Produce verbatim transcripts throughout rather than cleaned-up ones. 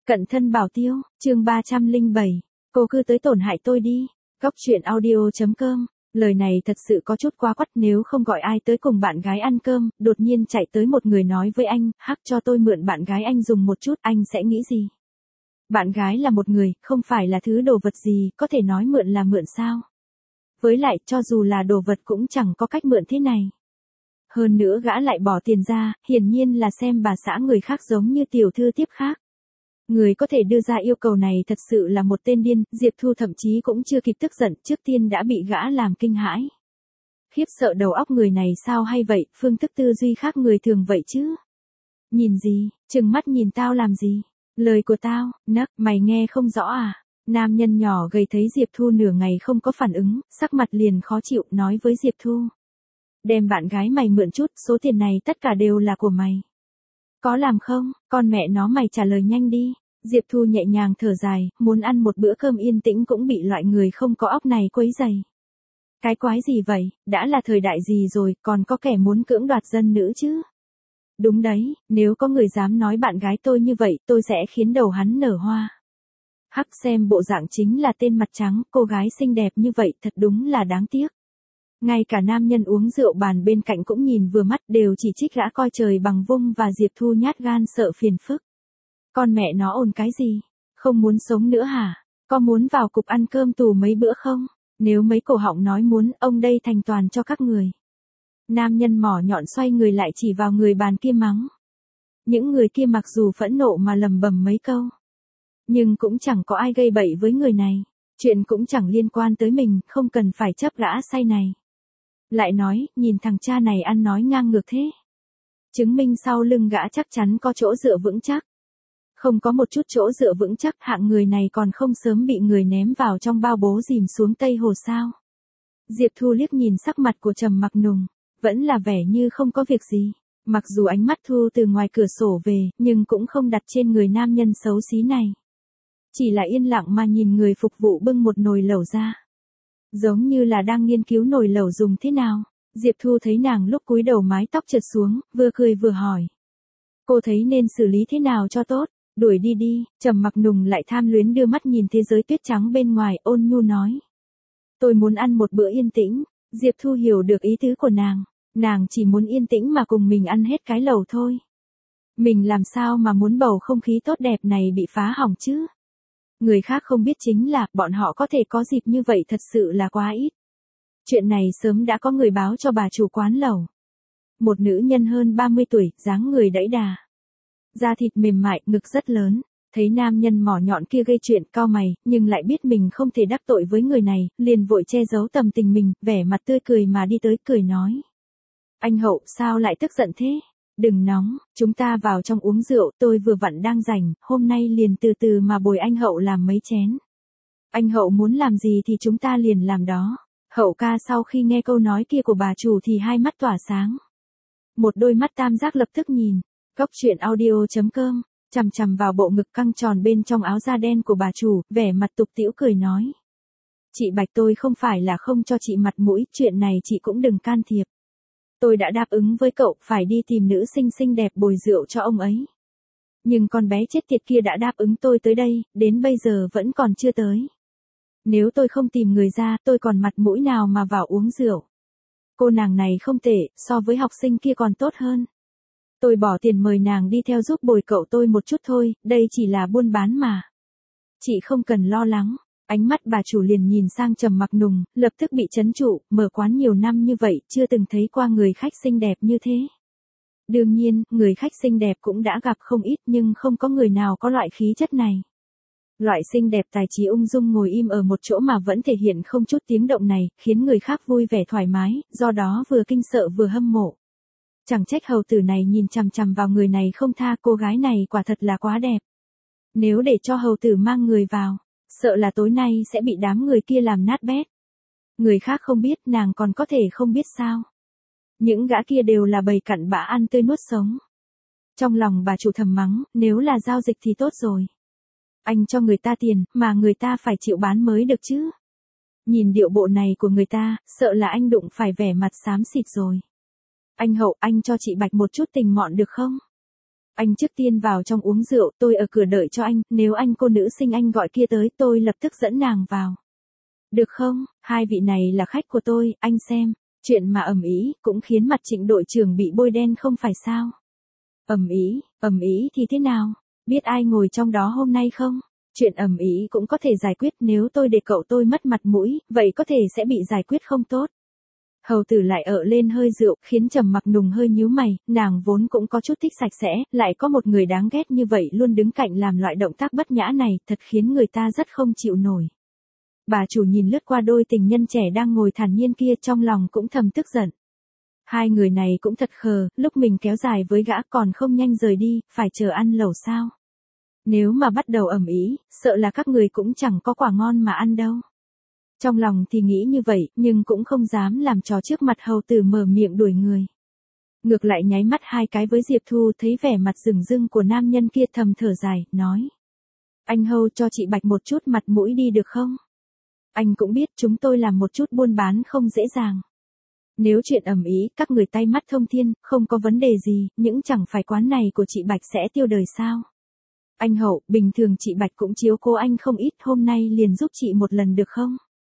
Cận thân bảo tiêu, chương ba trăm lẻ bảy, cô cứ tới tổn hại tôi đi. Góc truyện audio chấm com, lời này thật sự có chút quá quắt, nếu không gọi ai tới cùng bạn gái ăn cơm, đột nhiên chạy tới một người nói với anh, hắc cho tôi mượn bạn gái anh dùng một chút, anh sẽ nghĩ gì? Bạn gái là một người, không phải là thứ đồ vật gì, có thể nói mượn là mượn sao? Với lại, cho dù là đồ vật cũng chẳng có cách mượn thế này. Hơn nữa gã lại bỏ tiền ra, hiển nhiên là xem bà xã người khác giống như tiểu thư tiếp khác. Người có thể đưa ra yêu cầu này thật sự là một tên điên, Diệp Thu thậm chí cũng chưa kịp tức giận, trước tiên đã bị gã làm kinh hãi. Khiếp sợ đầu óc người này sao hay vậy, phương thức tư duy khác người thường vậy chứ. Nhìn gì, trừng mắt nhìn tao làm gì, lời của tao, nấc, mày nghe không rõ à. Nam nhân nhỏ gầy thấy Diệp Thu nửa ngày không có phản ứng, sắc mặt liền khó chịu, nói với Diệp Thu. Đem bạn gái mày mượn chút, số tiền này tất cả đều là của mày. Có làm không, con mẹ nó mày trả lời nhanh đi. Diệp Thu nhẹ nhàng thở dài, muốn ăn một bữa cơm yên tĩnh cũng bị loại người không có óc này quấy rầy. Cái quái gì vậy, đã là thời đại gì rồi, còn có kẻ muốn cưỡng đoạt dân nữ chứ? Đúng đấy, nếu có người dám nói bạn gái tôi như vậy, tôi sẽ khiến đầu hắn nở hoa. Hắc, xem bộ dạng chính là tên mặt trắng, cô gái xinh đẹp như vậy thật đúng là đáng tiếc. Ngay cả nam nhân uống rượu bàn bên cạnh cũng nhìn vừa mắt, đều chỉ trích gã coi trời bằng vung, và Diệp Thu nhát gan sợ phiền phức. Con mẹ nó ồn cái gì? Không muốn sống nữa hả? Có muốn vào cục ăn cơm tù mấy bữa không? Nếu mấy cổ họng nói muốn, ông đây thành toàn cho các người. Nam nhân mỏ nhọn xoay người lại chỉ vào người bàn kia mắng. Những người kia mặc dù phẫn nộ mà lầm bầm mấy câu, nhưng cũng chẳng có ai gây bậy với người này. Chuyện cũng chẳng liên quan tới mình, không cần phải chấp gã say này. Lại nói, nhìn thằng cha này ăn nói ngang ngược thế. Chứng minh sau lưng gã chắc chắn có chỗ dựa vững chắc. Không có một chút chỗ dựa vững chắc, hạng người này còn không sớm bị người ném vào trong bao bố dìm xuống Tây Hồ sao. Diệp Thu liếc nhìn sắc mặt của Trầm Mặc Nùng, vẫn là vẻ như không có việc gì. Mặc dù ánh mắt Thu từ ngoài cửa sổ về, nhưng cũng không đặt trên người nam nhân xấu xí này. Chỉ là yên lặng mà nhìn người phục vụ bưng một nồi lẩu ra. Giống như là đang nghiên cứu nồi lẩu dùng thế nào. Diệp Thu thấy nàng lúc cúi đầu mái tóc trượt xuống, vừa cười vừa hỏi. Cô thấy nên xử lý thế nào cho tốt? Đuổi đi đi. Trầm Mặc Nùng lại tham luyến đưa mắt nhìn thế giới tuyết trắng bên ngoài, ôn nhu nói. Tôi muốn ăn một bữa yên tĩnh. Diệp Thu hiểu được ý tứ của nàng. Nàng chỉ muốn yên tĩnh mà cùng mình ăn hết cái lẩu thôi. Mình làm sao mà muốn bầu không khí tốt đẹp này bị phá hỏng chứ? Người khác không biết chính là, bọn họ có thể có dịp như vậy thật sự là quá ít. Chuyện này sớm đã có người báo cho bà chủ quán lẩu. Một nữ nhân hơn ba mươi tuổi, dáng người đẫy đà. Da thịt mềm mại, ngực rất lớn. Thấy nam nhân mỏ nhọn kia gây chuyện, cau mày, nhưng lại biết mình không thể đắc tội với người này, liền vội che giấu tầm tình mình, vẻ mặt tươi cười mà đi tới, cười nói. Anh Hậu, sao lại tức giận thế? Đừng nóng, chúng ta vào trong uống rượu, tôi vừa vặn đang rảnh, hôm nay liền từ từ mà bồi anh Hậu làm mấy chén. Anh Hậu muốn làm gì thì chúng ta liền làm đó. Hậu ca sau khi nghe câu nói kia của bà chủ thì hai mắt tỏa sáng. Một đôi mắt tam giác lập tức nhìn. Góc truyện audio chấm com, chằm chằm vào bộ ngực căng tròn bên trong áo da đen của bà chủ, vẻ mặt tục tĩu cười nói. Chị Bạch, tôi không phải là không cho chị mặt mũi, chuyện này chị cũng đừng can thiệp. Tôi đã đáp ứng với cậu, phải đi tìm nữ sinh xinh đẹp bồi rượu cho ông ấy. Nhưng con bé chết tiệt kia đã đáp ứng tôi tới đây, đến bây giờ vẫn còn chưa tới. Nếu tôi không tìm người ra, tôi còn mặt mũi nào mà vào uống rượu. Cô nàng này không tệ, so với học sinh kia còn tốt hơn. Tôi bỏ tiền mời nàng đi theo giúp bồi cậu tôi một chút thôi, đây chỉ là buôn bán mà. Chị không cần lo lắng. Ánh mắt bà chủ liền nhìn sang Trầm Mặc Nùng, lập tức bị chấn trụ, mở quán nhiều năm như vậy, chưa từng thấy qua người khách xinh đẹp như thế. Đương nhiên, người khách xinh đẹp cũng đã gặp không ít, nhưng không có người nào có loại khí chất này. Loại xinh đẹp tài trí ung dung ngồi im ở một chỗ mà vẫn thể hiện không chút tiếng động này, khiến người khác vui vẻ thoải mái, do đó vừa kinh sợ vừa hâm mộ. Chẳng trách hầu tử này nhìn chằm chằm vào người này không tha, cô gái này quả thật là quá đẹp. Nếu để cho hầu tử mang người vào, sợ là tối nay sẽ bị đám người kia làm nát bét. Người khác không biết, nàng còn có thể không biết sao. Những gã kia đều là bầy cặn bã ăn tươi nuốt sống. Trong lòng bà chủ thầm mắng, nếu là giao dịch thì tốt rồi. Anh cho người ta tiền, mà người ta phải chịu bán mới được chứ. Nhìn điệu bộ này của người ta, sợ là anh đụng phải vẻ mặt xám xịt rồi. Anh Hậu, anh cho chị Bạch một chút tình mọn được không? Anh trước tiên vào trong uống rượu, tôi ở cửa đợi cho anh, nếu anh cô nữ sinh anh gọi kia tới, tôi lập tức dẫn nàng vào. Được không, hai vị này là khách của tôi, anh xem. Chuyện mà ầm ĩ cũng khiến mặt Trịnh đội trưởng bị bôi đen không phải sao? Ầm ĩ, ầm ĩ thì thế nào? Biết ai ngồi trong đó hôm nay không? Chuyện ầm ĩ cũng có thể giải quyết, nếu tôi để cậu tôi mất mặt mũi, vậy có thể sẽ bị giải quyết không tốt. Hầu tử lại ợ lên hơi rượu, khiến Trầm Mặc Nùng hơi nhíu mày, nàng vốn cũng có chút thích sạch sẽ, lại có một người đáng ghét như vậy luôn đứng cạnh làm loại động tác bất nhã này, thật khiến người ta rất không chịu nổi. Bà chủ nhìn lướt qua đôi tình nhân trẻ đang ngồi thản nhiên kia, trong lòng cũng thầm tức giận. Hai người này cũng thật khờ, lúc mình kéo dài với gã còn không nhanh rời đi, phải chờ ăn lẩu sao? Nếu mà bắt đầu ầm ĩ, sợ là các người cũng chẳng có quả ngon mà ăn đâu. Trong lòng thì nghĩ như vậy, nhưng cũng không dám làm trò trước mặt hầu tử mở miệng đuổi người. Ngược lại nháy mắt hai cái với Diệp Thu, thấy vẻ mặt rừng rưng của nam nhân kia thầm thở dài, nói. Anh hầu cho chị Bạch một chút mặt mũi đi được không? Anh cũng biết chúng tôi làm một chút buôn bán không dễ dàng. Nếu chuyện ầm ĩ, các người tay mắt thông thiên, không có vấn đề gì, những chẳng phải quán này của chị Bạch sẽ tiêu đời sao? Anh Hậu, bình thường chị Bạch cũng chiếu cố anh không ít, hôm nay liền giúp chị một lần được không?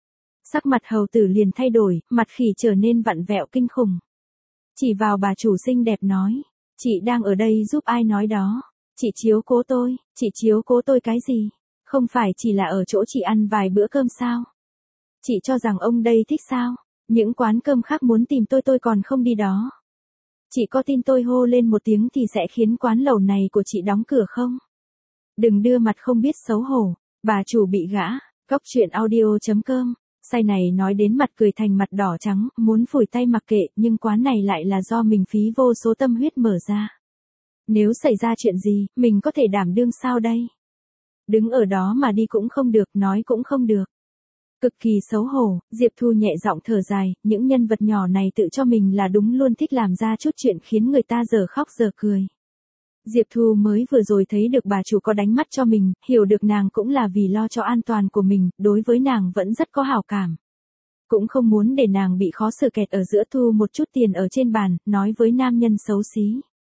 Sắc mặt hầu tử liền thay đổi, mặt khỉ trở nên vặn vẹo kinh khủng. Chỉ vào bà chủ xinh đẹp nói, chị đang ở đây giúp ai nói đó? Chị chiếu cố tôi, chị chiếu cố tôi cái gì? Không phải chỉ là ở chỗ chị ăn vài bữa cơm sao? Chị cho rằng ông đây thích sao? Những quán cơm khác muốn tìm tôi tôi còn không đi đó. Chị có tin tôi hô lên một tiếng thì sẽ khiến quán lẩu này của chị đóng cửa không? Đừng đưa mặt không biết xấu hổ, bà chủ bị gã. Góc truyện audio chấm com. Say này nói đến mặt cười thành mặt đỏ trắng, muốn phủi tay mặc kệ, nhưng quán này lại là do mình phí vô số tâm huyết mở ra. Nếu xảy ra chuyện gì, mình có thể đảm đương sao đây? Đứng ở đó mà đi cũng không được, nói cũng không được. Cực kỳ xấu hổ, Diệp Thu nhẹ giọng thở dài, những nhân vật nhỏ này tự cho mình là đúng luôn thích làm ra chút chuyện khiến người ta giờ khóc giờ cười. Diệp Thu mới vừa rồi thấy được bà chủ có đánh mắt cho mình, hiểu được nàng cũng là vì lo cho an toàn của mình, đối với nàng vẫn rất có hảo cảm. Cũng không muốn để nàng bị khó xử kẹt ở giữa, thu một chút tiền ở trên bàn, nói với nam nhân xấu xí.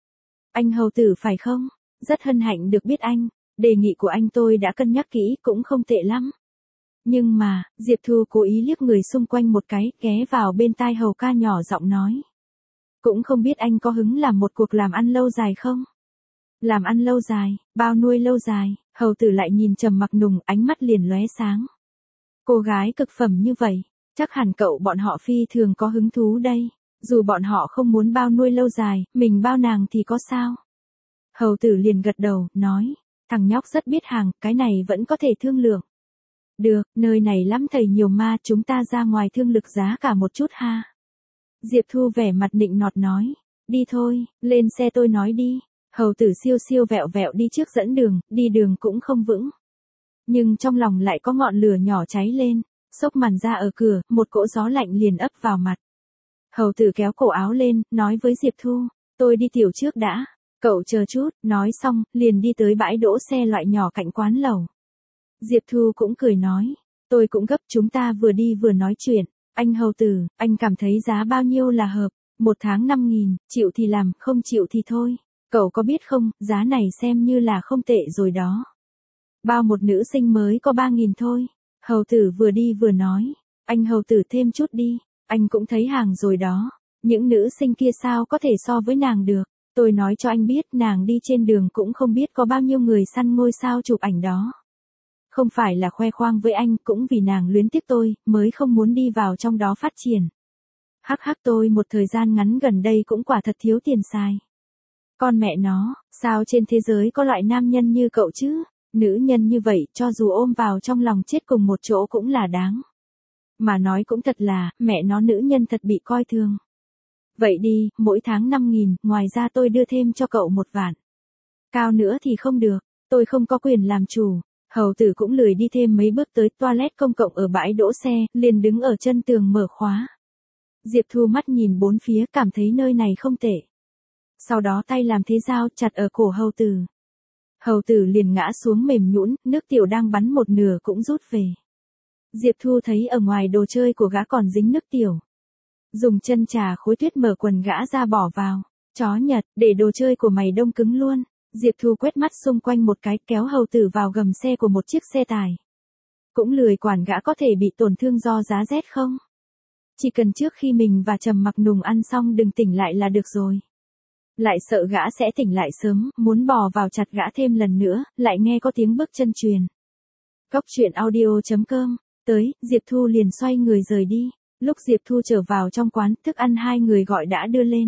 Anh hầu tử phải không? Rất hân hạnh được biết anh, đề nghị của anh tôi đã cân nhắc kỹ, cũng không tệ lắm. Nhưng mà, Diệp Thu cố ý liếc người xung quanh một cái, ghé vào bên tai hầu ca nhỏ giọng nói. Cũng không biết anh có hứng làm một cuộc làm ăn lâu dài không? Làm ăn lâu dài, bao nuôi lâu dài, hầu tử lại nhìn Trầm Mặc Nùng, ánh mắt liền lóe sáng. Cô gái cực phẩm như vậy, chắc hẳn cậu bọn họ phi thường có hứng thú đây. Dù bọn họ không muốn bao nuôi lâu dài, mình bao nàng thì có sao? Hầu tử liền gật đầu, nói. Thằng nhóc rất biết hàng, cái này vẫn có thể thương lượng. Được, nơi này lắm thầy nhiều ma, chúng ta ra ngoài thương lực giá cả một chút ha. Diệp Thu vẻ mặt nịnh nọt nói. Đi thôi, lên xe tôi nói đi. Hầu tử siêu siêu vẹo vẹo đi trước dẫn đường, đi đường cũng không vững. Nhưng trong lòng lại có ngọn lửa nhỏ cháy lên, xốc màn ra ở cửa, một cỗ gió lạnh liền ấp vào mặt. Hầu tử kéo cổ áo lên, nói với Diệp Thu, tôi đi tiểu trước đã, cậu chờ chút, nói xong, liền đi tới bãi đỗ xe loại nhỏ cạnh quán lẩu. Diệp Thu cũng cười nói, tôi cũng gấp, chúng ta vừa đi vừa nói chuyện, anh hầu tử, anh cảm thấy giá bao nhiêu là hợp, một tháng năm nghìn, chịu thì làm, không chịu thì thôi. Cậu có biết không, giá này xem như là không tệ rồi đó. Bao một nữ sinh mới có ba nghìn thôi. Hầu tử vừa đi vừa nói. Anh hầu tử thêm chút đi. Anh cũng thấy hàng rồi đó. Những nữ sinh kia sao có thể so với nàng được. Tôi nói cho anh biết nàng đi trên đường cũng không biết có bao nhiêu người săn ngôi sao chụp ảnh đó. Không phải là khoe khoang với anh, cũng vì nàng luyến tiếc tôi, mới không muốn đi vào trong đó phát triển. Hắc hắc, tôi một thời gian ngắn gần đây cũng quả thật thiếu tiền xài. Con mẹ nó, sao trên thế giới có loại nam nhân như cậu chứ? Nữ nhân như vậy, cho dù ôm vào trong lòng chết cùng một chỗ cũng là đáng. Mà nói cũng thật là, mẹ nó nữ nhân thật bị coi thường. Vậy đi, mỗi tháng năm nghìn, ngoài ra tôi đưa thêm cho cậu một vạn. Cao nữa thì không được, tôi không có quyền làm chủ. Hầu tử cũng lười đi thêm mấy bước tới toilet công cộng ở bãi đỗ xe, liền đứng ở chân tường mở khóa. Diệp Thu mắt nhìn bốn phía, cảm thấy nơi này không tệ. Sau đó tay làm thế dao chặt ở cổ hầu tử. Hầu tử liền ngã xuống mềm nhũn, nước tiểu đang bắn một nửa cũng rút về. Diệp Thu thấy ở ngoài đồ chơi của gã còn dính nước tiểu. Dùng chân trà khối tuyết mở quần gã ra bỏ vào. Chó Nhật, để đồ chơi của mày đông cứng luôn. Diệp Thu quét mắt xung quanh một cái, kéo hầu tử vào gầm xe của một chiếc xe tải. Cũng lười quản gã có thể bị tổn thương do giá rét không. Chỉ cần trước khi mình và Trầm Mặc Nùng ăn xong đừng tỉnh lại là được rồi. Lại sợ gã sẽ tỉnh lại sớm, muốn bò vào chặt gã thêm lần nữa, lại nghe có tiếng bước chân truyền. Cốc truyện audio chấm com, tới, Diệp Thu liền xoay người rời đi. Lúc Diệp Thu trở vào trong quán, thức ăn hai người gọi đã đưa lên.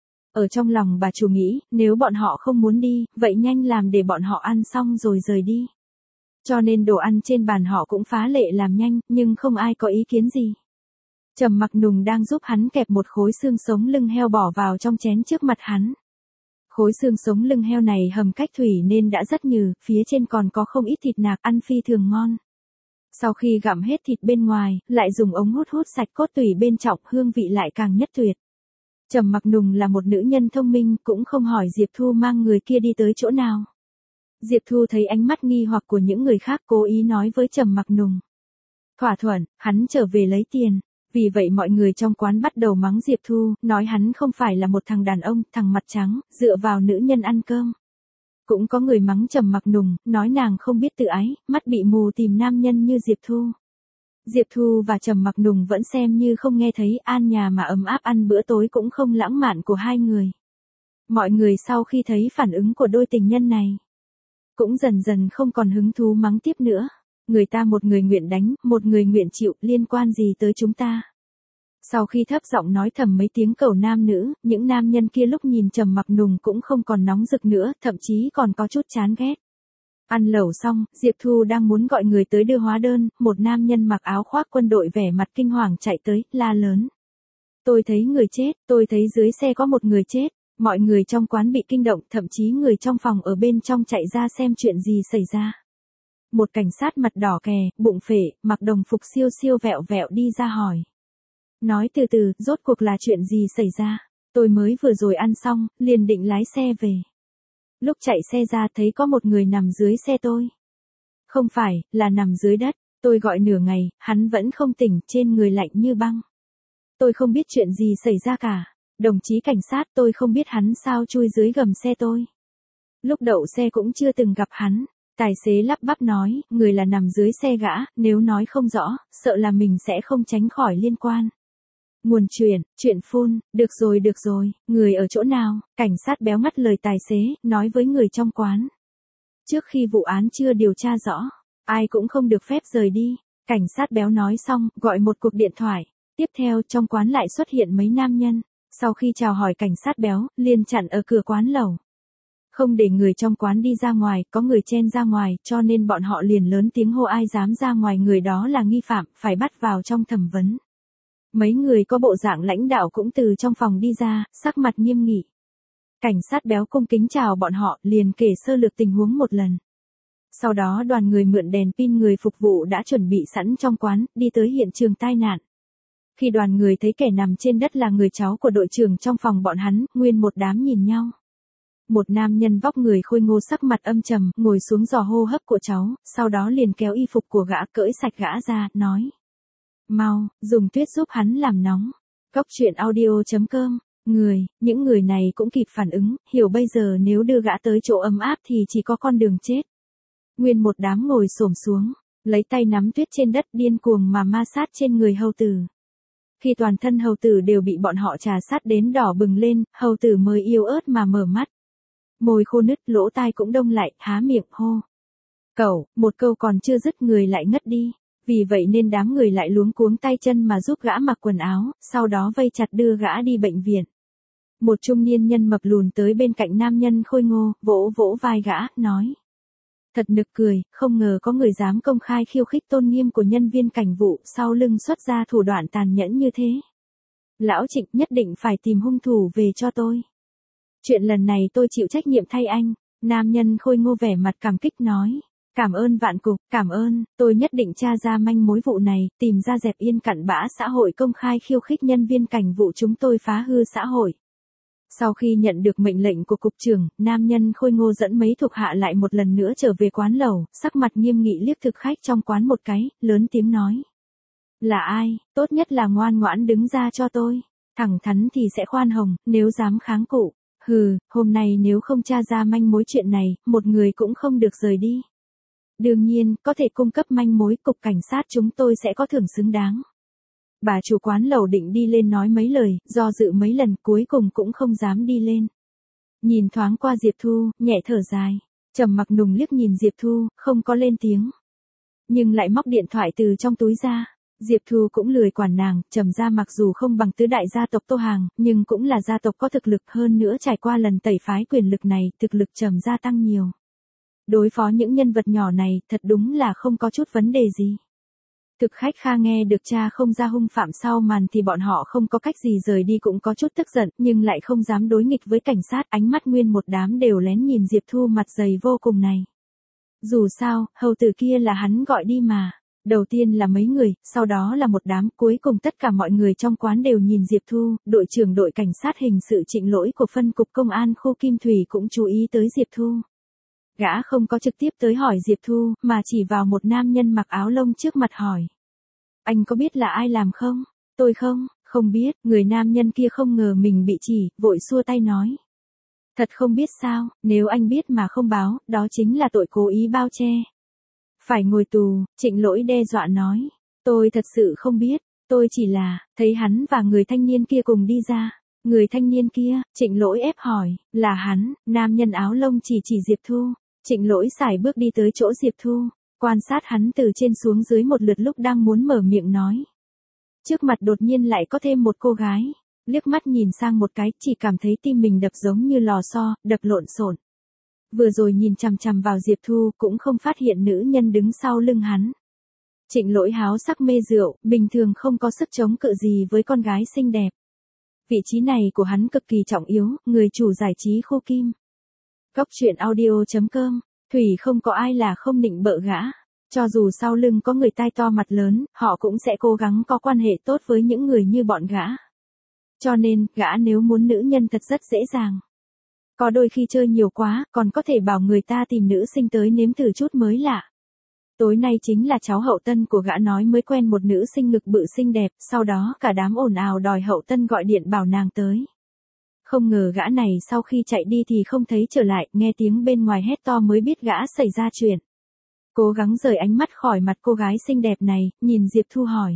Ở trong lòng bà chủ nghĩ, nếu bọn họ không muốn đi, vậy nhanh làm để bọn họ ăn xong rồi rời đi. Cho nên đồ ăn trên bàn họ cũng phá lệ làm nhanh, nhưng không ai có ý kiến gì. Trầm Mặc Nùng đang giúp hắn kẹp một khối xương sống lưng heo bỏ vào trong chén trước mặt hắn. Khối xương sống lưng heo này hầm cách thủy nên đã rất nhừ, phía trên còn có không ít thịt nạc ăn phi thường ngon. Sau khi gặm hết thịt bên ngoài, lại dùng ống hút hút sạch cốt tủy bên trong, hương vị lại càng nhất tuyệt. Trầm Mặc Nùng là một nữ nhân thông minh, cũng không hỏi Diệp Thu mang người kia đi tới chỗ nào. Diệp Thu thấy ánh mắt nghi hoặc của những người khác, cố ý nói với Trầm Mặc Nùng. Thỏa thuận, hắn trở về lấy tiền. Vì vậy mọi người trong quán bắt đầu mắng Diệp Thu, nói hắn không phải là một thằng đàn ông, thằng mặt trắng, dựa vào nữ nhân ăn cơm. Cũng có người mắng Trầm Mặc Nùng, nói nàng không biết tự ái, mắt bị mù tìm nam nhân như Diệp Thu. Diệp Thu và Trầm Mặc Nùng vẫn xem như không nghe thấy, an nhà mà ấm áp ăn bữa tối cũng không lãng mạn của hai người. Mọi người sau khi thấy phản ứng của đôi tình nhân này, cũng dần dần không còn hứng thú mắng tiếp nữa. Người ta một người nguyện đánh, một người nguyện chịu, liên quan gì tới chúng ta. Sau khi thấp giọng nói thầm mấy tiếng cầu nam nữ, những nam nhân kia lúc nhìn Trầm Mặc Nùng cũng không còn nóng rực nữa, thậm chí còn có chút chán ghét. Ăn lẩu xong, Diệp Thu đang muốn gọi người tới đưa hóa đơn, một nam nhân mặc áo khoác quân đội vẻ mặt kinh hoàng chạy tới, la lớn. Tôi thấy người chết, tôi thấy dưới xe có một người chết. Mọi người trong quán bị kinh động, thậm chí người trong phòng ở bên trong chạy ra xem chuyện gì xảy ra. Một cảnh sát mặt đỏ kè, bụng phệ, mặc đồng phục siêu siêu vẹo vẹo đi ra hỏi. Nói từ từ, rốt cuộc là chuyện gì xảy ra? Tôi mới vừa rồi ăn xong, liền định lái xe về. Lúc chạy xe ra thấy có một người nằm dưới xe tôi. Không phải, là nằm dưới đất. Tôi gọi nửa ngày, hắn vẫn không tỉnh, trên người lạnh như băng. Tôi không biết chuyện gì xảy ra cả. Đồng chí cảnh sát, tôi không biết hắn sao chui dưới gầm xe tôi. Lúc đậu xe cũng chưa từng gặp hắn. Tài xế lắp bắp nói, người là nằm dưới xe gã, nếu nói không rõ, sợ là mình sẽ không tránh khỏi liên quan. Nguồn chuyện, chuyện phun, được rồi được rồi, người ở chỗ nào, cảnh sát béo ngắt lời tài xế, nói với người trong quán. Trước khi vụ án chưa điều tra rõ, ai cũng không được phép rời đi. Cảnh sát béo nói xong, gọi một cuộc điện thoại. Tiếp theo trong quán lại xuất hiện mấy nam nhân. Sau khi chào hỏi cảnh sát béo, liền chặn ở cửa quán lẩu. Không để người trong quán đi ra ngoài, có người chen ra ngoài, cho nên bọn họ liền lớn tiếng hô ai dám ra ngoài, người đó là nghi phạm, phải bắt vào trong thẩm vấn. Mấy người có bộ dạng lãnh đạo cũng từ trong phòng đi ra, sắc mặt nghiêm nghị. Cảnh sát béo cung kính chào bọn họ, liền kể sơ lược tình huống một lần. Sau đó đoàn người mượn đèn pin người phục vụ đã chuẩn bị sẵn trong quán, đi tới hiện trường tai nạn. Khi đoàn người thấy kẻ nằm trên đất là người cháu của đội trưởng trong phòng bọn hắn, nguyên một đám nhìn nhau. Một nam nhân vóc người khôi ngô sắc mặt âm trầm, ngồi xuống dò hô hấp của cháu, sau đó liền kéo y phục của gã cởi sạch gã ra, nói. Mau, dùng tuyết giúp hắn làm nóng. Cốc truyện audio chấm com, người, những người này cũng kịp phản ứng, hiểu bây giờ nếu đưa gã tới chỗ ấm áp thì chỉ có con đường chết. Nguyên một đám ngồi xổm xuống, lấy tay nắm tuyết trên đất điên cuồng mà ma sát trên người hầu tử. Khi toàn thân hầu tử đều bị bọn họ trà sát đến đỏ bừng lên, hầu tử mới yếu ớt mà mở mắt. Môi khô nứt, lỗ tai cũng đông lại, há miệng hô. Cậu, một câu còn chưa dứt người lại ngất đi. Vì vậy nên đám người lại luống cuống tay chân mà giúp gã mặc quần áo, sau đó vây chặt đưa gã đi bệnh viện. Một trung niên nhân mập lùn tới bên cạnh nam nhân khôi ngô, vỗ vỗ vai gã, nói. Thật nực cười, không ngờ có người dám công khai khiêu khích tôn nghiêm của nhân viên cảnh vụ, sau lưng xuất ra thủ đoạn tàn nhẫn như thế. Lão Trịnh nhất định phải tìm hung thủ về cho tôi. Chuyện lần này tôi chịu trách nhiệm thay anh, nam nhân khôi ngô vẻ mặt cảm kích nói. Cảm ơn vạn cục, cảm ơn, tôi nhất định tra ra manh mối vụ này, tìm ra dẹp yên cặn bã xã hội công khai khiêu khích nhân viên cảnh vụ chúng tôi phá hư xã hội. Sau khi nhận được mệnh lệnh của cục trưởng, nam nhân khôi ngô dẫn mấy thuộc hạ lại một lần nữa trở về quán lẩu, sắc mặt nghiêm nghị liếc thực khách trong quán một cái, lớn tiếng nói. Là ai, tốt nhất là ngoan ngoãn đứng ra cho tôi, thẳng thắn thì sẽ khoan hồng, nếu dám kháng cự, Hừ, hôm nay nếu không tra ra manh mối chuyện này, một người cũng không được rời đi. Đương nhiên, có thể cung cấp manh mối, cục cảnh sát chúng tôi sẽ có thưởng xứng đáng. Bà chủ quán lẩu định đi lên nói mấy lời, do dự mấy lần cuối cùng cũng không dám đi lên. Nhìn thoáng qua Diệp Thu, nhẹ thở dài. Trầm Mặc Nùng liếc nhìn Diệp Thu, không có lên tiếng. Nhưng lại móc điện thoại từ trong túi ra. Diệp Thu cũng lười quản nàng, Trầm gia mặc dù không bằng tứ đại gia tộc Tô Hàng, nhưng cũng là gia tộc có thực lực, hơn nữa trải qua lần tẩy phái quyền lực này, thực lực Trầm gia tăng nhiều. Đối phó những nhân vật nhỏ này, thật đúng là không có chút vấn đề gì. Thực khách Kha nghe được cha không ra hung phạm sau màn thì bọn họ không có cách gì rời đi, cũng có chút tức giận, nhưng lại không dám đối nghịch với cảnh sát, ánh mắt nguyên một đám đều lén nhìn Diệp Thu mặt dày vô cùng này. Dù sao, hầu tử kia là hắn gọi đi mà. Đầu tiên là mấy người, sau đó là một đám, cuối cùng tất cả mọi người trong quán đều nhìn Diệp Thu, đội trưởng đội cảnh sát hình sự Trịnh Lỗi của phân cục công an khu Kim Thủy cũng chú ý tới Diệp Thu. Gã không có trực tiếp tới hỏi Diệp Thu, mà chỉ vào một nam nhân mặc áo lông trước mặt hỏi. Anh có biết là ai làm không? Tôi không, không biết, người nam nhân kia không ngờ mình bị chỉ, vội xua tay nói. Thật không biết sao, nếu anh biết mà không báo, đó chính là tội cố ý bao che. Phải ngồi tù, Trịnh Lỗi đe dọa nói. Tôi thật sự không biết, tôi chỉ là, thấy hắn và người thanh niên kia cùng đi ra. Người thanh niên kia, Trịnh Lỗi ép hỏi, là hắn, nam nhân áo lông chỉ chỉ Diệp Thu. Trịnh Lỗi sải bước đi tới chỗ Diệp Thu, quan sát hắn từ trên xuống dưới một lượt lúc đang muốn mở miệng nói. Trước mặt đột nhiên lại có thêm một cô gái, liếc mắt nhìn sang một cái, chỉ cảm thấy tim mình đập giống như lò xo, đập lộn xộn. Vừa rồi nhìn chằm chằm vào Diệp Thu cũng không phát hiện nữ nhân đứng sau lưng hắn. Trịnh Lỗi háo sắc mê rượu, bình thường không có sức chống cự gì với con gái xinh đẹp. Vị trí này của hắn cực kỳ trọng yếu, người chủ giải trí khu Kim. Góc truyện audio chấm com, Thủy không có ai là không nịnh bợ gã. Cho dù sau lưng có người tai to mặt lớn, họ cũng sẽ cố gắng có quan hệ tốt với những người như bọn gã. Cho nên, gã nếu muốn nữ nhân thật rất dễ dàng. Có đôi khi chơi nhiều quá, còn có thể bảo người ta tìm nữ sinh tới nếm thử chút mới lạ. Tối nay chính là cháu hậu tân của gã nói mới quen một nữ sinh ngực bự xinh đẹp, sau đó cả đám ồn ào đòi hậu tân gọi điện bảo nàng tới. Không ngờ gã này sau khi chạy đi thì không thấy trở lại, nghe tiếng bên ngoài hét to mới biết gã xảy ra chuyện. Cố gắng rời ánh mắt khỏi mặt cô gái xinh đẹp này, nhìn Diệp Thu hỏi.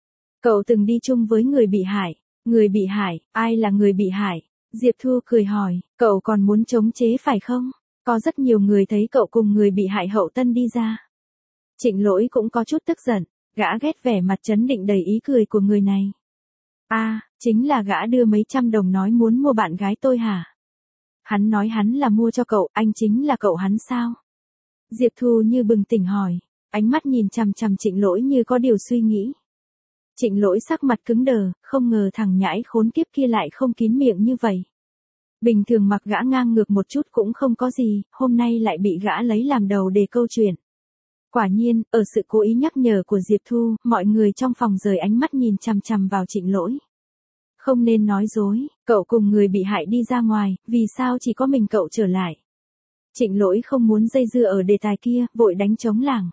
Cậu từng đi chung với người bị hại, người bị hại, ai là người bị hại? Diệp Thu cười hỏi, cậu còn muốn chống chế phải không? Có rất nhiều người thấy cậu cùng người bị hại hậu tân đi ra. Trịnh Lỗi cũng có chút tức giận, gã ghét vẻ mặt trấn định đầy ý cười của người này. A, à, chính là gã đưa mấy trăm đồng nói muốn mua bạn gái tôi hả? Hắn nói hắn là mua cho cậu, anh chính là cậu hắn sao? Diệp Thu như bừng tỉnh hỏi, ánh mắt nhìn chằm chằm Trịnh Lỗi như có điều suy nghĩ. Trịnh Lỗi sắc mặt cứng đờ, không ngờ thằng nhãi khốn kiếp kia lại không kín miệng như vậy. Bình thường mặc gã ngang ngược một chút cũng không có gì, hôm nay lại bị gã lấy làm đầu đề câu chuyện. Quả nhiên, ở sự cố ý nhắc nhở của Diệp Thu, mọi người trong phòng rời ánh mắt nhìn chằm chằm vào Trịnh Lỗi. Không nên nói dối, cậu cùng người bị hại đi ra ngoài, vì sao chỉ có mình cậu trở lại? Trịnh Lỗi không muốn dây dưa ở đề tài kia, vội đánh trống lảng.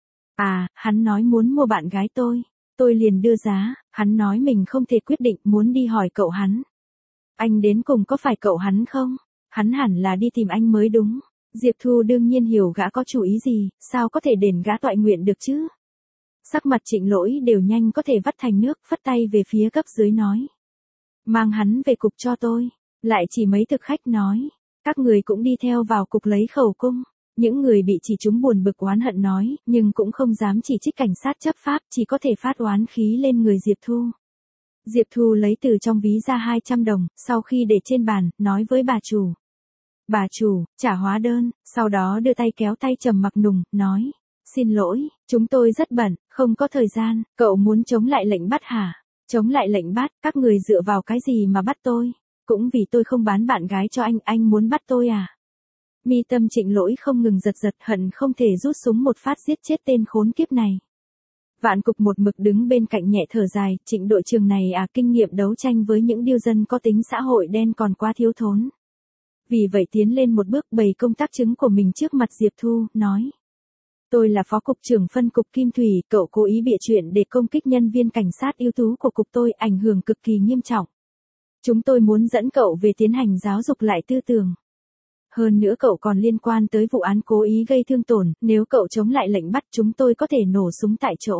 À, hắn nói muốn mua bạn gái tôi. Tôi liền đưa giá, hắn nói mình không thể quyết định, muốn đi hỏi cậu hắn. Anh đến cùng có phải cậu hắn không? Hắn hẳn là đi tìm anh mới đúng. Diệp Thu đương nhiên hiểu gã có chủ ý gì, sao có thể đền gã toại nguyện được chứ? Sắc mặt Trịnh Lỗi đều nhanh có thể vắt thành nước, phất tay về phía cấp dưới nói. Mang hắn về cục cho tôi. Lại chỉ mấy thực khách nói. Các người cũng đi theo vào cục lấy khẩu cung. Những người bị chỉ trúng buồn bực oán hận nói, nhưng cũng không dám chỉ trích cảnh sát chấp pháp, chỉ có thể phát oán khí lên người Diệp Thu. Diệp Thu lấy từ trong ví ra hai trăm đồng, sau khi để trên bàn, nói với bà chủ. Bà chủ, trả hóa đơn, sau đó đưa tay kéo tay Trầm Mặc Nùng, nói. Xin lỗi, chúng tôi rất bận, không có thời gian, cậu muốn chống lại lệnh bắt hả? Chống lại lệnh bắt, các người dựa vào cái gì mà bắt tôi? Cũng vì tôi không bán bạn gái cho anh, anh muốn bắt tôi à? Mi tâm Trịnh Lỗi không ngừng giật giật, hận không thể rút súng một phát giết chết tên khốn kiếp này. Vạn Cục một mực đứng bên cạnh nhẹ thở dài, Trịnh đội trưởng này à, kinh nghiệm đấu tranh với những điêu dân có tính xã hội đen còn quá thiếu thốn. Vì vậy tiến lên một bước bày công tác chứng của mình trước mặt Diệp Thu, nói. Tôi là phó cục trưởng phân cục Kim Thủy, cậu cố ý bịa chuyện để công kích nhân viên cảnh sát ưu tú của cục tôi, ảnh hưởng cực kỳ nghiêm trọng. Chúng tôi muốn dẫn cậu về tiến hành giáo dục lại tư tưởng. Hơn nữa cậu còn liên quan tới vụ án cố ý gây thương tổn, nếu cậu chống lại lệnh bắt chúng tôi có thể nổ súng tại chỗ.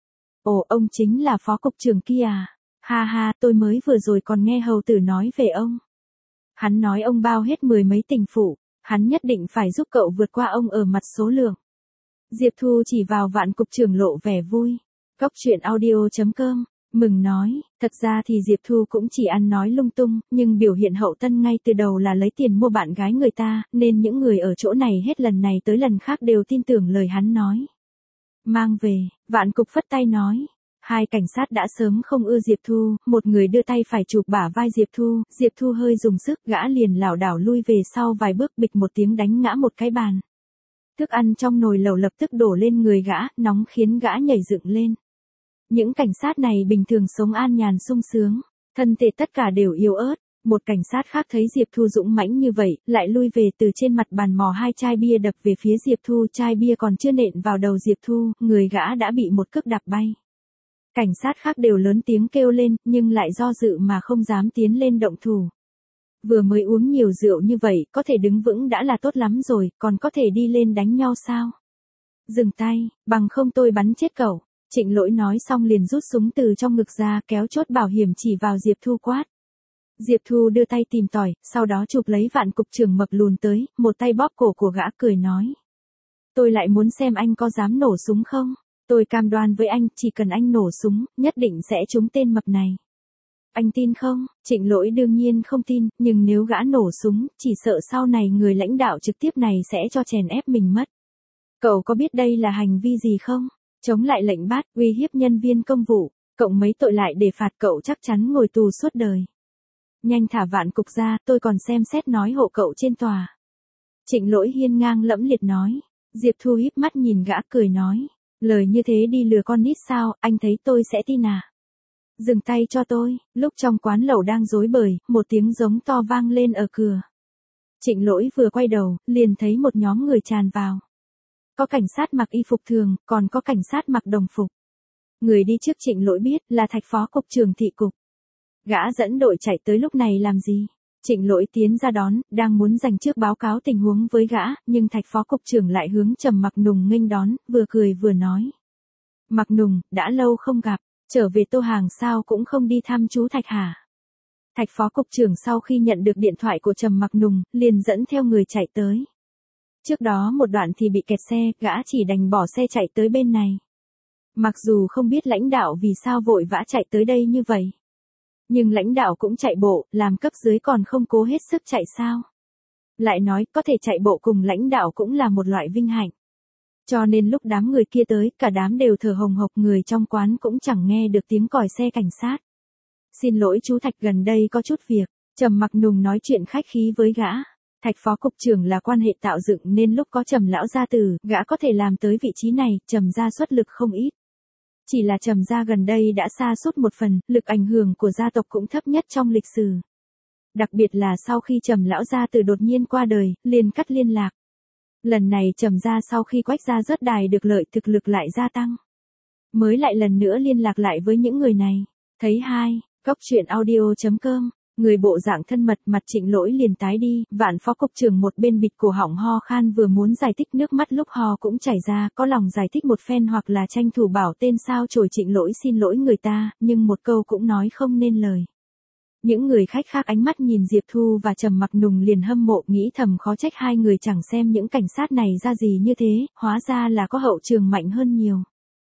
Ồ, ông chính là phó cục trưởng kia à? Ha ha, tôi mới vừa rồi còn nghe hầu tử nói về ông. Hắn nói ông bao hết mười mấy tình phụ, hắn nhất định phải giúp cậu vượt qua ông ở mặt số lượng. Diệp Thu chỉ vào Vạn cục trưởng lộ vẻ vui. Góc truyện audio chấm com, mừng nói, thật ra thì Diệp Thu cũng chỉ ăn nói lung tung, nhưng biểu hiện hậu tân ngay từ đầu là lấy tiền mua bạn gái người ta, nên những người ở chỗ này hết lần này tới lần khác đều tin tưởng lời hắn nói. Mang về, Vạn cục phất tay nói. Hai cảnh sát đã sớm không ưa Diệp Thu, một người đưa tay phải chụp bả vai Diệp Thu, Diệp Thu hơi dùng sức, gã liền lảo đảo lui về sau vài bước, bịch một tiếng đánh ngã một cái bàn. Thức ăn trong nồi lẩu lập tức đổ lên người gã, nóng khiến gã nhảy dựng lên. Những cảnh sát này bình thường sống an nhàn sung sướng, thân thể tất cả đều yếu ớt. Một cảnh sát khác thấy Diệp Thu dũng mãnh như vậy, lại lui về từ trên mặt bàn mò hai chai bia đập về phía Diệp Thu, chai bia còn chưa nện vào đầu Diệp Thu, người gã đã bị một cước đạp bay. Cảnh sát khác đều lớn tiếng kêu lên, nhưng lại do dự mà không dám tiến lên động thủ. Vừa mới uống nhiều rượu như vậy, có thể đứng vững đã là tốt lắm rồi, còn có thể đi lên đánh nhau sao? Dừng tay, bằng không tôi bắn chết cậu. Trịnh Lỗi nói xong liền rút súng từ trong ngực ra, kéo chốt bảo hiểm chỉ vào Diệp Thu quát. Diệp Thu đưa tay tìm tòi, sau đó chụp lấy Vạn cục trưởng mập lùn tới, một tay bóp cổ của gã cười nói. Tôi lại muốn xem anh có dám nổ súng không? Tôi cam đoan với anh, chỉ cần anh nổ súng, nhất định sẽ trúng tên mập này. Anh tin không? Trịnh Lỗi đương nhiên không tin, nhưng nếu gã nổ súng, chỉ sợ sau này người lãnh đạo trực tiếp này sẽ cho chèn ép mình mất. Cậu có biết đây là hành vi gì không? Chống lại lệnh bắt, uy hiếp nhân viên công vụ, cộng mấy tội lại để phạt cậu chắc chắn ngồi tù suốt đời. Nhanh thả Vạn cục ra, tôi còn xem xét nói hộ cậu trên tòa. Trịnh Lỗi hiên ngang lẫm liệt nói. Diệp Thu híp mắt nhìn gã cười nói. Lời như thế đi lừa con nít sao, anh thấy tôi sẽ tin à? Dừng tay cho tôi, lúc trong quán lẩu đang rối bời, một tiếng giống to vang lên ở cửa. Trịnh Lỗi vừa quay đầu, liền thấy một nhóm người tràn vào. Có cảnh sát mặc y phục thường, còn có cảnh sát mặc đồng phục. Người đi trước Trịnh Lỗi biết là Thạch phó cục trưởng thị cục. Gã dẫn đội chạy tới lúc này làm gì? Trịnh Lỗi tiến ra đón, đang muốn dành trước báo cáo tình huống với gã, nhưng Thạch phó cục trưởng lại hướng Trầm Mặc Nùng nghênh đón, vừa cười vừa nói. Mặc Nùng, đã lâu không gặp, trở về Tô Hàng sao cũng không đi thăm chú Thạch hả? Thạch phó cục trưởng sau khi nhận được điện thoại của Trầm Mặc Nùng, liền dẫn theo người chạy tới. Trước đó một đoạn thì bị kẹt xe, gã chỉ đành bỏ xe chạy tới bên này. Mặc dù không biết lãnh đạo vì sao vội vã chạy tới đây như vậy. Nhưng lãnh đạo cũng chạy bộ, làm cấp dưới còn không cố hết sức chạy sao. Lại nói, có thể chạy bộ cùng lãnh đạo cũng là một loại vinh hạnh. Cho nên lúc đám người kia tới, cả đám đều thở hồng hộc, người trong quán cũng chẳng nghe được tiếng còi xe cảnh sát. Xin lỗi chú Thạch, gần đây có chút việc. Trầm Mặc Nùng nói chuyện khách khí với gã. Thạch phó cục trưởng là quan hệ tạo dựng nên lúc có Trầm lão gia tử, gã có thể làm tới vị trí này, Trầm gia xuất lực không ít. Chỉ là Trầm gia gần đây đã sa sút một phần, lực ảnh hưởng của gia tộc cũng thấp nhất trong lịch sử. Đặc biệt là sau khi Trầm lão gia tử đột nhiên qua đời, liền cắt liên lạc. Lần này Trầm gia sau khi Quách gia rớt đài được lợi, thực lực lại gia tăng. Mới lại lần nữa liên lạc lại với những người này. Thấy hai, góc truyện audio chấm com. Người bộ dạng thân mật, mặt Trịnh Lỗi liền tái đi, Vạn phó cục trưởng một bên bịt cổ họng ho khan, vừa muốn giải thích nước mắt lúc ho cũng chảy ra, có lòng giải thích một phen hoặc là tranh thủ bảo tên sao chổi Trịnh Lỗi xin lỗi người ta, nhưng một câu cũng nói không nên lời. Những người khách khác ánh mắt nhìn Diệp Thu và Trầm Mặc Nùng liền hâm mộ, nghĩ thầm khó trách hai người chẳng xem những cảnh sát này ra gì như thế, hóa ra là có hậu trường mạnh hơn nhiều.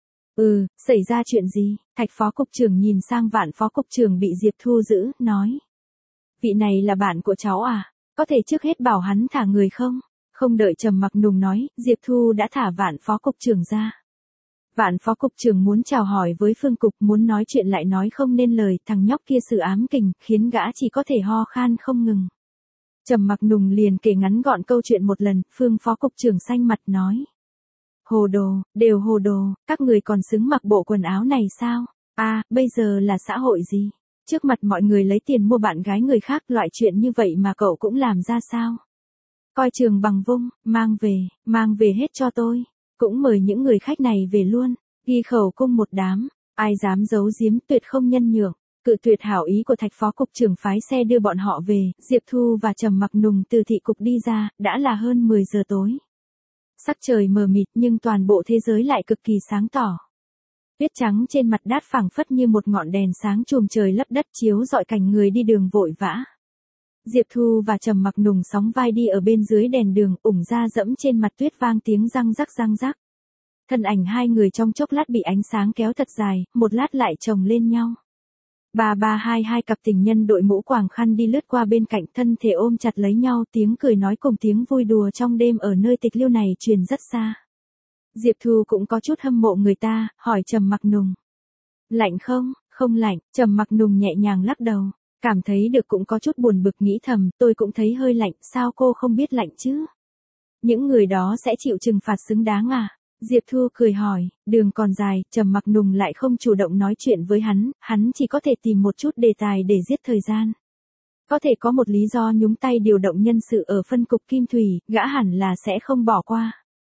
Ừ, xảy ra chuyện gì? Thạch phó cục trưởng nhìn sang Vạn phó cục trưởng bị Diệp Thu giữ, nói. Vị này là bạn của cháu à? Có thể trước hết bảo hắn thả người không? Không đợi Trầm Mặc Nùng nói, Diệp Thu đã thả Vạn phó cục trưởng ra. Vạn phó cục trưởng muốn chào hỏi với Phương cục, muốn nói chuyện lại nói không nên lời, thằng nhóc kia sự ám kình, khiến gã chỉ có thể ho khan không ngừng. Trầm Mặc Nùng liền kể ngắn gọn câu chuyện một lần, Phương phó cục trưởng xanh mặt nói. Hồ đồ, đều hồ đồ, các người còn xứng mặc bộ quần áo này sao? À, bây giờ là xã hội gì? Trước mặt mọi người lấy tiền mua bạn gái người khác, loại chuyện như vậy mà cậu cũng làm ra sao? Coi trường bằng vung, mang về, mang về hết cho tôi. Cũng mời những người khách này về luôn, ghi khẩu cung một đám, ai dám giấu giếm tuyệt không nhân nhượng. Cự tuyệt hảo ý của Thạch phó cục trưởng phái xe đưa bọn họ về, Diệp Thu và Trầm Mặc Nùng từ thị cục đi ra, đã là hơn mười giờ tối. Sắc trời mờ mịt nhưng toàn bộ thế giới lại cực kỳ sáng tỏ. Tuyết trắng trên mặt đát phẳng phất như một ngọn đèn sáng chùm trời lấp đất chiếu rọi cảnh người đi đường vội vã. Diệp Thu và Trầm Mặc Nùng sóng vai đi ở bên dưới đèn đường, ủng ra dẫm trên mặt tuyết vang tiếng răng rắc răng rắc. Thân ảnh hai người trong chốc lát bị ánh sáng kéo thật dài, một lát lại chồng lên nhau. Ba ba hai hai cặp tình nhân đội mũ quàng khăn đi lướt qua bên cạnh, thân thể ôm chặt lấy nhau, tiếng cười nói cùng tiếng vui đùa trong đêm ở nơi tịch liêu này truyền rất xa. Diệp Thu cũng có chút hâm mộ người ta, hỏi Trầm Mặc Nùng. Lạnh không? Không lạnh, Trầm Mặc Nùng nhẹ nhàng lắc đầu, cảm thấy được cũng có chút buồn bực nghĩ thầm, tôi cũng thấy hơi lạnh, sao cô không biết lạnh chứ? Những người đó sẽ chịu trừng phạt xứng đáng à? Diệp Thu cười hỏi, đường còn dài, Trầm Mặc Nùng lại không chủ động nói chuyện với hắn, hắn chỉ có thể tìm một chút đề tài để giết thời gian. Có thể có một lý do nhúng tay điều động nhân sự ở phân cục Kim Thủy, gã hẳn là sẽ không bỏ qua.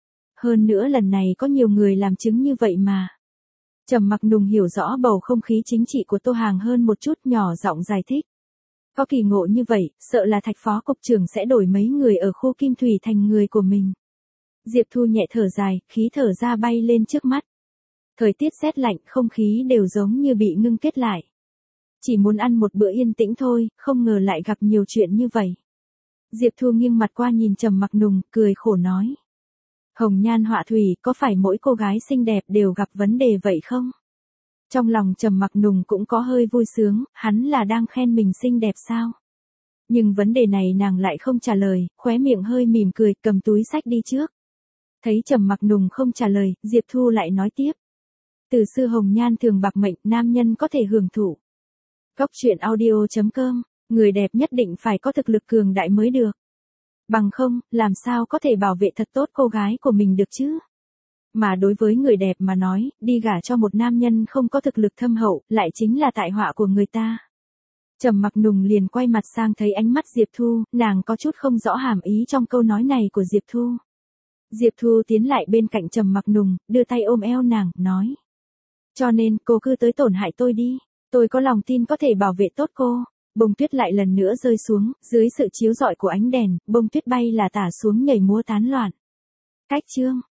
Hơn nữa lần này có nhiều người làm chứng như vậy mà. Trầm Mặc Nùng hiểu rõ bầu không khí chính trị của Tô Hàng hơn một chút, nhỏ giọng giải thích. Có kỳ ngộ như vậy, sợ là Thạch phó cục trưởng sẽ đổi mấy người ở khu Kim Thủy thành người của mình. Diệp Thu nhẹ thở dài, khí thở ra bay lên trước mắt. Thời tiết rét lạnh, không khí đều giống như bị ngưng kết lại. Chỉ muốn ăn một bữa yên tĩnh thôi, không ngờ lại gặp nhiều chuyện như vậy. Diệp Thu nghiêng mặt qua nhìn Trầm Mặc Nùng, cười khổ nói. Hồng nhan họa thủy, có phải mỗi cô gái xinh đẹp đều gặp vấn đề vậy không? Trong lòng Trầm Mặc Nùng cũng có hơi vui sướng, hắn là đang khen mình xinh đẹp sao? Nhưng vấn đề này nàng lại không trả lời, khóe miệng hơi mỉm cười, cầm túi xách đi trước. Thấy Trầm Mặc Nùng không trả lời, Diệp Thu lại nói tiếp. Từ xưa hồng nhan thường bạc mệnh, nam nhân có thể hưởng thụ. Góc truyện audio chấm com, người đẹp nhất định phải có thực lực cường đại mới được. Bằng không, làm sao có thể bảo vệ thật tốt cô gái của mình được chứ? Mà đối với người đẹp mà nói, đi gả cho một nam nhân không có thực lực thâm hậu, lại chính là tai họa của người ta. Trầm Mặc Nùng liền quay mặt sang thấy ánh mắt Diệp Thu, nàng có chút không rõ hàm ý trong câu nói này của Diệp Thu. Diệp Thu tiến lại bên cạnh Trầm Mặc Nùng, đưa tay ôm eo nàng, nói. Cho nên, cô cứ tới tổn hại tôi đi, tôi có lòng tin có thể bảo vệ tốt cô. Bông tuyết lại lần nữa rơi xuống, dưới sự chiếu rọi của ánh đèn, bông tuyết bay là tả xuống nhảy múa tán loạn. Cách chương.